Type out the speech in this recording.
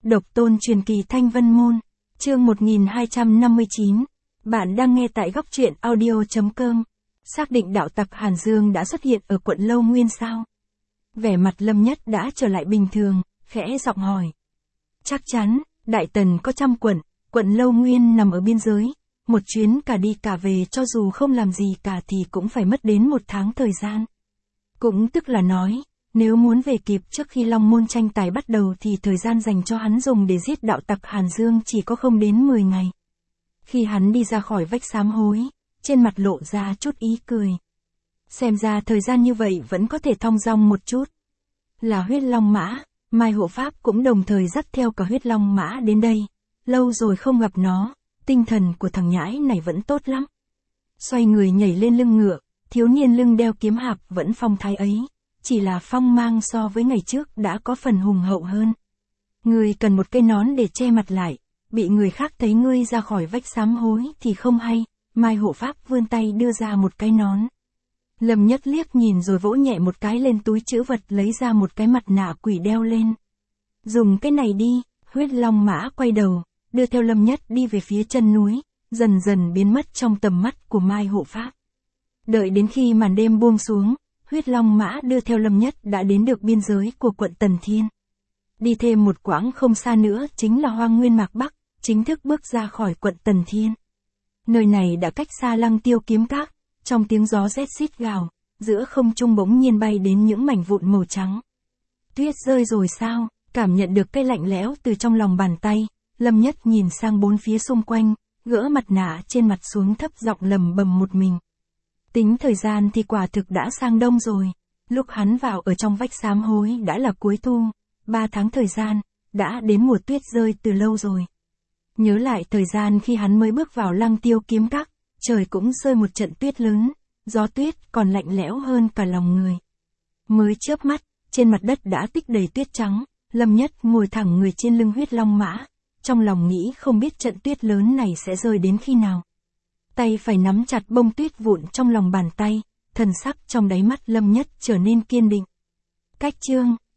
Độc tôn truyền kỳ Thanh Vân Môn, chương 1259. Bạn đang nghe tại góc truyện audio.com. Xác định đạo tặc Hàn Dương đã xuất hiện ở quận Lâu Nguyên sao? Vẻ mặt Lâm Nhất đã trở lại bình thường, khẽ giọng hỏi. Chắc chắn, Đại Tần có 100 quận, quận Lâu Nguyên nằm ở biên giới. Một chuyến cả đi cả về cho dù không làm gì cả thì cũng phải mất đến 1 tháng thời gian. Cũng tức là nói, nếu muốn về kịp trước khi Long Môn tranh tài bắt đầu thì thời gian dành cho hắn dùng để giết đạo tặc Hàn Dương chỉ có không đến 10 ngày. Khi hắn đi ra khỏi vách sám hối, trên mặt lộ ra chút ý cười. Xem ra thời gian như vậy vẫn có thể thong dong một chút. Là huyết long mã, Mai Hộ Pháp cũng đồng thời dắt theo cả huyết long mã đến đây. Lâu rồi không gặp nó, tinh thần của thằng nhãi này vẫn tốt lắm. Xoay người nhảy lên lưng ngựa, thiếu niên lưng đeo kiếm hạp vẫn phong thái ấy. Chỉ là phong mang so với ngày trước đã có phần hùng hậu hơn. Ngươi cần một cây nón để che mặt lại, bị người khác thấy ngươi ra khỏi vách sám hối thì không hay. Mai Hộ Pháp vươn tay đưa ra một cái nón. Lâm Nhất liếc nhìn rồi vỗ nhẹ một cái lên túi trữ vật lấy ra một cái mặt nạ quỷ đeo lên. Dùng cái này đi, huyết long mã quay đầu, đưa theo Lâm Nhất đi về phía chân núi, dần dần biến mất trong tầm mắt của Mai Hộ Pháp. Đợi đến khi màn đêm buông xuống, huyết long mã đưa theo Lâm Nhất đã đến được biên giới của quận Tần Thiên. Đi thêm một quãng không xa nữa chính là Hoang Nguyên Mạc Bắc, chính thức bước ra khỏi quận Tần Thiên. Nơi này đã cách xa Lăng Tiêu kiếm các, trong tiếng gió rét rít gào, giữa không trung bỗng nhiên bay đến những mảnh vụn màu trắng. Tuyết rơi rồi sao? Cảm nhận được cái lạnh lẽo từ trong lòng bàn tay, Lâm Nhất nhìn sang bốn phía xung quanh, gỡ mặt nạ trên mặt xuống thấp giọng lầm bầm một mình. Tính thời gian thì quả thực đã sang đông rồi. Lúc hắn vào ở trong vách sám hối đã là cuối thu, 3 tháng thời gian, đã đến mùa tuyết rơi từ lâu rồi. Nhớ lại thời gian khi hắn mới bước vào Lăng Tiêu kiếm các, trời cũng rơi một trận tuyết lớn, gió tuyết còn lạnh lẽo hơn cả lòng người. Mới chớp mắt, trên mặt đất đã tích đầy tuyết trắng, Lâm Nhất ngồi thẳng người trên lưng huyết long mã, trong lòng nghĩ không biết trận tuyết lớn này sẽ rơi đến khi nào. Tay phải nắm chặt bông tuyết vụn trong lòng bàn tay, thần sắc trong đáy mắt Lâm Nhất trở nên kiên định. Cách chương